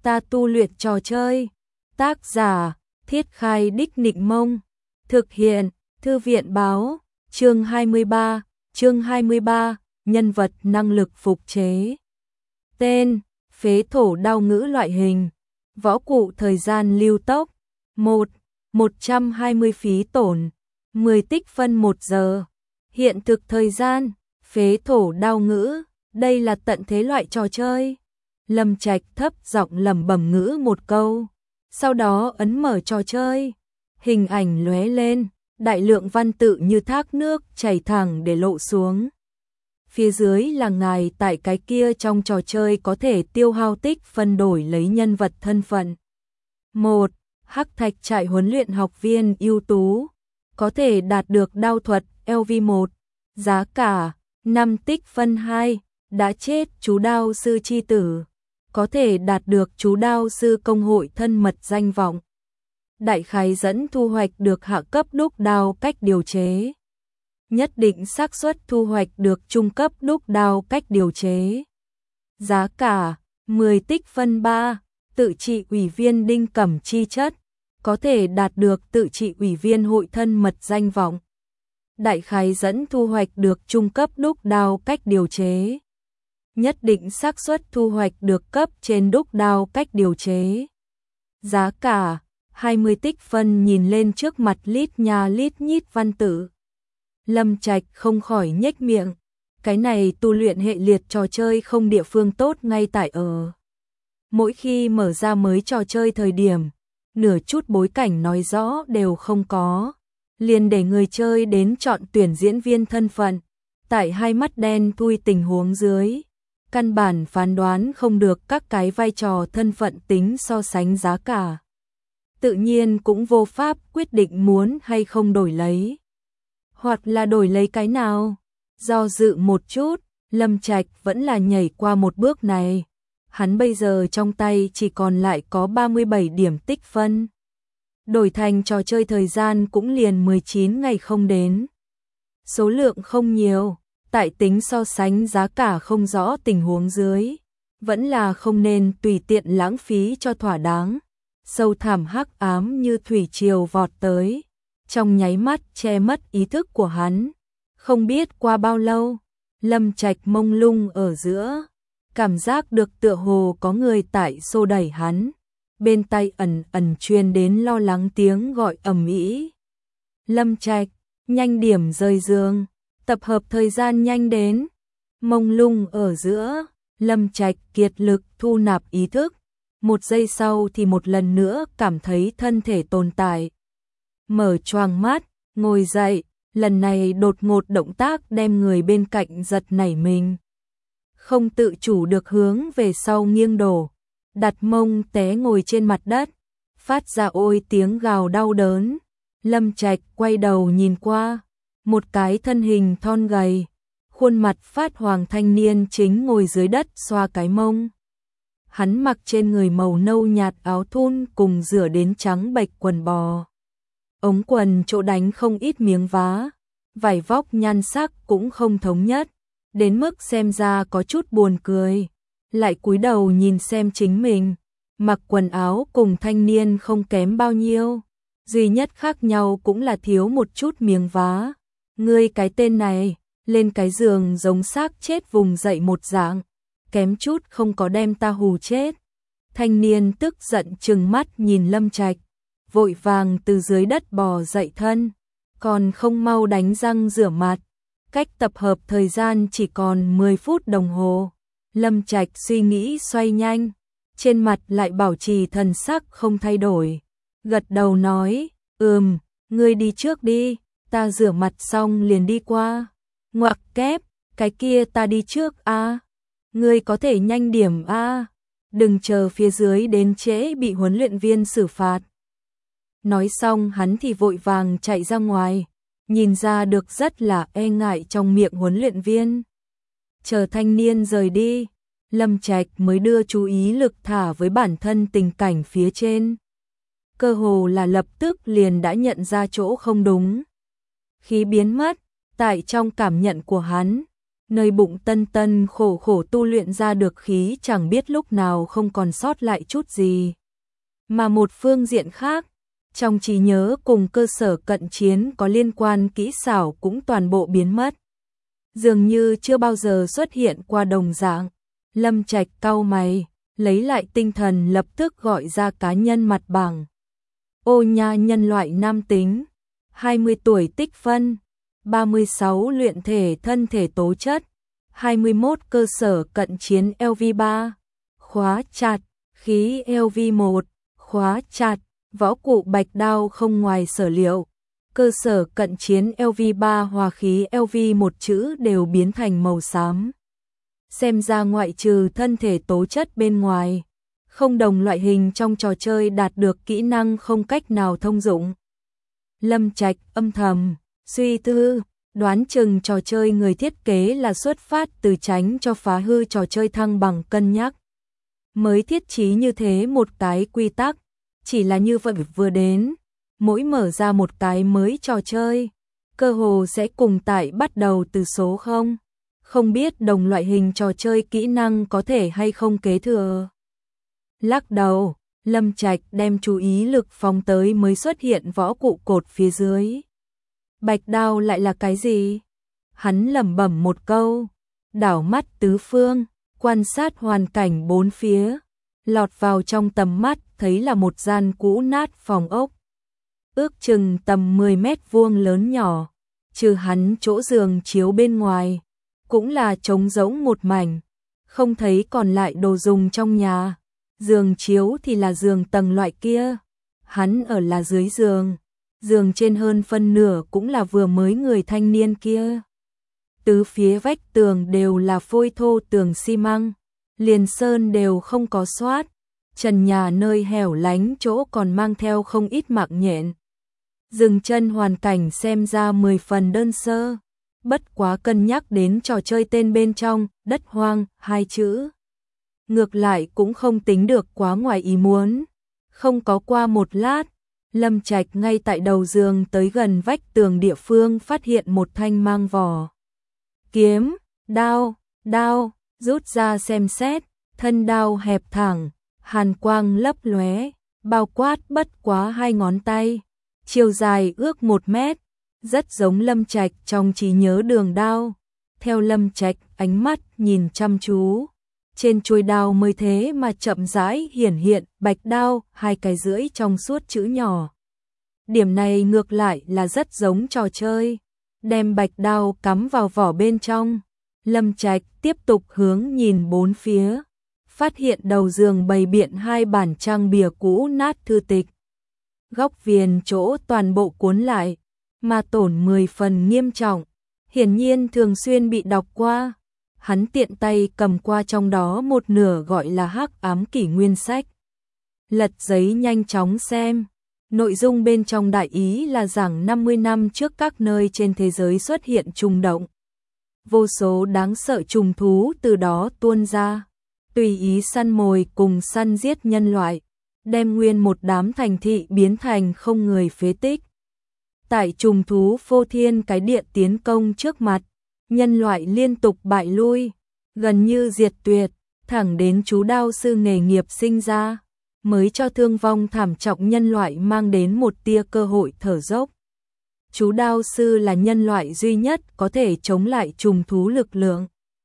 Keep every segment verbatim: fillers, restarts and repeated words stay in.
ta tu luyện trò chơi. Tác giả, Thiết Khai Đích Nịnh Mông. Thực hiện, Thư viện Báo. Chương hai mươi ba, chương hai mươi ba, nhân vật năng lực phục chế. Tên, phế thổ đao ngữ loại hình. Võ cụ thời gian lưu tốc. một. một trăm hai mươi phí tổn. mười tích phân một giờ. Hiện thực thời gian, phế thổ đao ngữ, đây là tận thế loại trò chơi. Lâm Trạch thấp giọng lẩm bẩm ngữ một câu, sau đó ấn mở trò chơi. Hình ảnh lóe lên, đại lượng văn tự như thác nước chảy thẳng để lộ xuống. Phía dưới là ngài tại cái kia trong trò chơi có thể tiêu hao tích phân đổi lấy nhân vật thân phận. một. Hắc Thạch trại huấn luyện học viên ưu tú, có thể đạt được đao thuật L V một, giá cả năm tích phân hai, đã chết chú đao sư chi tử, có thể đạt được chú đao sư công hội thân mật danh vọng. Đại khái dẫn thu hoạch được hạ cấp đúc đao cách điều chế. Nhất định xác suất thu hoạch được trung cấp đúc đao cách điều chế. Giá cả mười tích phân ba, tự trị ủy viên Đinh Cẩm chi chất, có thể đạt được tự trị ủy viên hội thân mật danh vọng. Đại khái dẫn thu hoạch được trung cấp đúc đao cách điều chế. Nhất định xác suất thu hoạch được cấp trên đúc đao cách điều chế. Giá cả hai mươi tích phân. Nhìn lên trước mặt lít nha lít nhít văn tự, Lâm Trạch không khỏi nhếch miệng. Cái này tu luyện hệ liệt trò chơi không địa phương tốt ngay tại ở. Mỗi khi mở ra mới trò chơi thời điểm, nửa chút bối cảnh nói rõ đều không có, liền để người chơi đến chọn tuyển diễn viên thân phận. Tại hai mắt đen thui tình huống dưới, căn bản phán đoán không được các cái vai trò thân phận tính so sánh giá cả. Tự nhiên cũng vô pháp quyết định muốn hay không đổi lấy. Hoặc là đổi lấy cái nào? Do dự một chút, Lâm Trạch vẫn là nhảy qua một bước này. Hắn bây giờ trong tay chỉ còn lại có ba mươi bảy điểm tích phân. Đổi thành trò chơi thời gian cũng liền mười chín ngày không đến. Số lượng không nhiều, tại tính so sánh giá cả không rõ tình huống dưới, vẫn là không nên tùy tiện lãng phí cho thỏa đáng. Sâu thẳm hắc ám như thủy triều vọt tới, trong nháy mắt che mất ý thức của hắn. Không biết qua bao lâu, Lâm Trạch mông lung ở giữa, cảm giác được tựa hồ có người tại xô đẩy hắn, bên tai ẩn ẩn truyền đến lo lắng tiếng gọi ầm ĩ. Lâm Trạch, nhanh điểm rời giường, tập hợp thời gian nhanh đến. Mông lung ở giữa, Lâm Trạch kiệt lực thu nạp ý thức, một giây sau thì một lần nữa cảm thấy thân thể tồn tại. Mở choàng mắt, ngồi dậy, lần này đột ngột động tác đem người bên cạnh giật nảy mình. Không tự chủ được hướng về sau nghiêng đổ, đặt mông té ngồi trên mặt đất, phát ra ôi tiếng gào đau đớn. Lâm Trạch quay đầu nhìn qua, một cái thân hình thon gầy, khuôn mặt phát hoàng thanh niên chính ngồi dưới đất xoa cái mông. Hắn mặc trên người màu nâu nhạt áo thun cùng rửa đến trắng bệch quần bò. Ống quần chỗ đánh không ít miếng vá, vải vóc nhan sắc cũng không thống nhất, đến mức xem ra có chút buồn cười. Lại cúi đầu nhìn xem chính mình, mặc quần áo cùng thanh niên không kém bao nhiêu, duy nhất khác nhau cũng là thiếu một chút miếng vá. Ngươi cái tên này, lên cái giường giống xác chết vùng dậy một dạng, kém chút không có đem ta hù chết. Thanh niên tức giận trừng mắt nhìn Lâm Trạch, vội vàng từ dưới đất bò dậy thân, còn không mau đánh răng rửa mặt. Cách tập hợp thời gian chỉ còn mười phút đồng hồ. Lâm Trạch suy nghĩ xoay nhanh, trên mặt lại bảo trì thần sắc không thay đổi, gật đầu nói, ừm, ngươi đi trước đi, ta rửa mặt xong liền đi qua. Ngoặc kép, cái kia ta đi trước a, à? Ngươi có thể nhanh điểm a, à? Đừng chờ phía dưới đến trễ bị huấn luyện viên xử phạt. Nói xong hắn thì vội vàng chạy ra ngoài, nhìn ra được rất là e ngại trong miệng huấn luyện viên. Chờ thanh niên rời đi, Lâm Trạch mới đưa chú ý lực thả với bản thân tình cảnh phía trên. Cơ hồ là lập tức liền đã nhận ra chỗ không đúng. Khí biến mất, tại trong cảm nhận của hắn, nơi bụng Tân Tân khổ khổ tu luyện ra được khí chẳng biết lúc nào không còn sót lại chút gì. Mà một phương diện khác, trong trí nhớ cùng cơ sở cận chiến có liên quan kỹ xảo cũng toàn bộ biến mất. Dường như chưa bao giờ xuất hiện qua đồng dạng. Lâm Trạch cau mày, lấy lại tinh thần lập tức gọi ra cá nhân mặt bảng. Ô Nha nhân loại nam tính, hai mươi tuổi tích phân, ba mươi sáu luyện thể thân thể tố chất, hai mươi mốt cơ sở cận chiến L V ba, khóa chặt, khí L V một, khóa chặt, võ cụ bạch đao không ngoài sở liệu. Cơ sở cận chiến L V ba hòa khí L V một chữ đều biến thành màu xám. Xem ra ngoại trừ thân thể tố chất bên ngoài, không đồng loại hình trong trò chơi đạt được kỹ năng không cách nào thông dụng. Lâm Trạch âm thầm suy tư, đoán chừng trò chơi người thiết kế là xuất phát từ tránh cho phá hư trò chơi thăng bằng cân nhắc. Mới thiết trí như thế một cái quy tắc, chỉ là như vậy vừa đến, mỗi mở ra một cái mới trò chơi, cơ hồ sẽ cùng tại bắt đầu từ số không. Không biết đồng loại hình trò chơi kỹ năng có thể hay không kế thừa. Lắc đầu, Lâm Trạch đem chú ý lực phóng tới mới xuất hiện võ cụ cột phía dưới. Bạch đao lại là cái gì? Hắn lẩm bẩm một câu, đảo mắt tứ phương, quan sát hoàn cảnh bốn phía, lọt vào trong tầm mắt thấy là một gian cũ nát phòng ốc. Ước chừng tầm mười mét vuông lớn nhỏ, trừ hắn chỗ giường chiếu bên ngoài, cũng là trống rỗng một mảnh, không thấy còn lại đồ dùng trong nhà. Giường chiếu thì là giường tầng loại kia, hắn ở là dưới giường, giường trên hơn phân nửa cũng là vừa mới người thanh niên kia. Tứ phía vách tường đều là phôi thô tường xi măng, liền sơn đều không có xoát, trần nhà nơi hẻo lánh chỗ còn mang theo không ít mạng nhện. Dừng chân hoàn cảnh xem ra mười phần đơn sơ, bất quá cân nhắc đến trò chơi tên bên trong, đất hoang, hai chữ. Ngược lại cũng không tính được quá ngoài ý muốn. Không có qua một lát, Lâm Trạch ngay tại đầu giường tới gần vách tường địa phương phát hiện một thanh mang vỏ. Kiếm, đao, đao, rút ra xem xét, thân đao hẹp thẳng, hàn quang lấp lóe, bao quát bất quá hai ngón tay, chiều dài ước một mét, rất giống Lâm Trạch trong trí nhớ đường đao. Theo Lâm Trạch ánh mắt nhìn chăm chú, trên chuôi đao mới thế mà chậm rãi hiển hiện bạch đao, hai cái rưỡi trong suốt chữ nhỏ. Điểm này ngược lại là rất giống trò chơi. Đem bạch đao cắm vào vỏ bên trong, Lâm Trạch tiếp tục hướng nhìn bốn phía, phát hiện đầu giường bày biện hai bản trang bìa cũ nát thư tịch. Góc viền chỗ toàn bộ cuốn lại, mà tổn mười phần nghiêm trọng, hiển nhiên thường xuyên bị đọc qua. Hắn tiện tay cầm qua trong đó một nửa gọi là Hắc Ám Kỷ Nguyên sách. Lật giấy nhanh chóng xem, nội dung bên trong đại ý là rằng năm mươi năm trước các nơi trên thế giới xuất hiện trùng động. Vô số đáng sợ trùng thú từ đó tuôn ra, tùy ý săn mồi cùng săn giết nhân loại, đem nguyên một đám thành thị biến thành không người phế tích. Tại trùng thú phô thiên cái địa tiến công trước mặt, nhân loại liên tục bại lui, gần như diệt tuyệt, thẳng đến chú đao sư nghề nghiệp sinh ra, mới cho thương vong thảm trọng nhân loại mang đến một tia cơ hội thở dốc. Chú đao sư là nhân loại duy nhất có thể chống lại trùng thú lực lượng.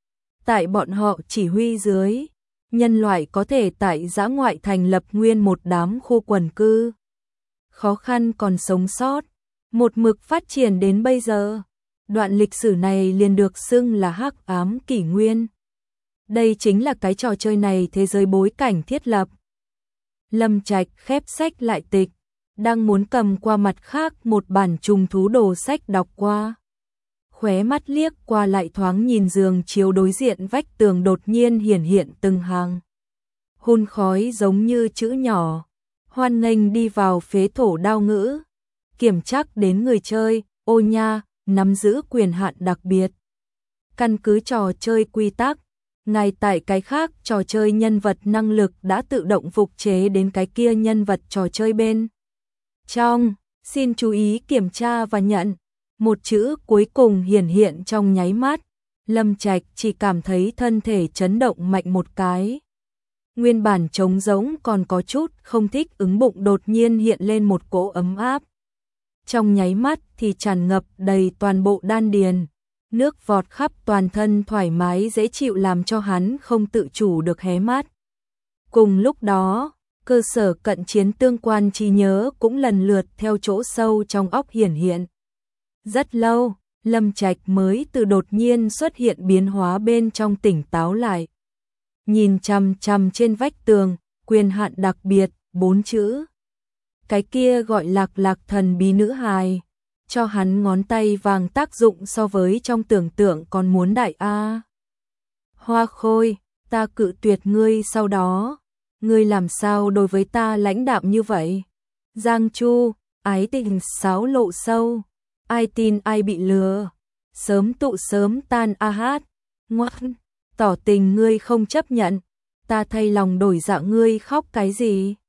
Tại bọn họ chỉ huy dưới, nhân loại có thể tại dã ngoại thành lập nguyên một đám khu quần cư. Khó khăn còn sống sót, một mực phát triển đến bây giờ. Đoạn lịch sử này liền được xưng là Hắc Ám Kỷ Nguyên. Đây chính là cái trò chơi này thế giới bối cảnh thiết lập. Lâm Trạch khép sách lại tịch, đang muốn cầm qua mặt khác một bản trùng thú đồ sách đọc qua. Khóe mắt liếc qua lại thoáng nhìn giường chiếu đối diện vách tường đột nhiên hiển hiện từng hàng. Hun khói giống như chữ nhỏ, hoan nghênh đi vào phế thổ đao ngữ. Kiểm trắc đến người chơi, Ô Nha, nắm giữ quyền hạn đặc biệt. Căn cứ trò chơi quy tắc, ngay tại cái khác trò chơi nhân vật năng lực đã tự động phục chế đến cái kia nhân vật trò chơi bên trong, xin chú ý kiểm tra và nhận. Một chữ cuối cùng hiển hiện trong nháy mắt, Lâm Trạch chỉ cảm thấy thân thể chấn động mạnh một cái. Nguyên bản trống rỗng còn có chút không thích ứng bụng đột nhiên hiện lên một cỗ ấm áp. Trong nháy mắt thì tràn ngập đầy toàn bộ đan điền, nước vọt khắp toàn thân thoải mái dễ chịu làm cho hắn không tự chủ được hé mắt. Cùng lúc đó, cơ sở cận chiến tương quan trí nhớ cũng lần lượt theo chỗ sâu trong óc hiển hiện. Rất lâu, Lâm Trạch mới từ đột nhiên xuất hiện biến hóa bên trong tỉnh táo lại. Nhìn chằm chằm trên vách tường, quyền hạn đặc biệt, bốn chữ. Cái kia gọi Lạc Lạc thần bí nữ hài, cho hắn ngón tay vàng tác dụng so với trong tưởng tượng còn muốn đại a. Hoa Khôi, ta cự tuyệt ngươi sau đó, ngươi làm sao đối với ta lãnh đạm như vậy? Giang Chu, ái tình sáo lộ sâu, ai tin ai bị lừa, sớm tụ sớm tan a hát, ngoan, tỏ tình ngươi không chấp nhận, ta thay lòng đổi dạ ngươi khóc cái gì?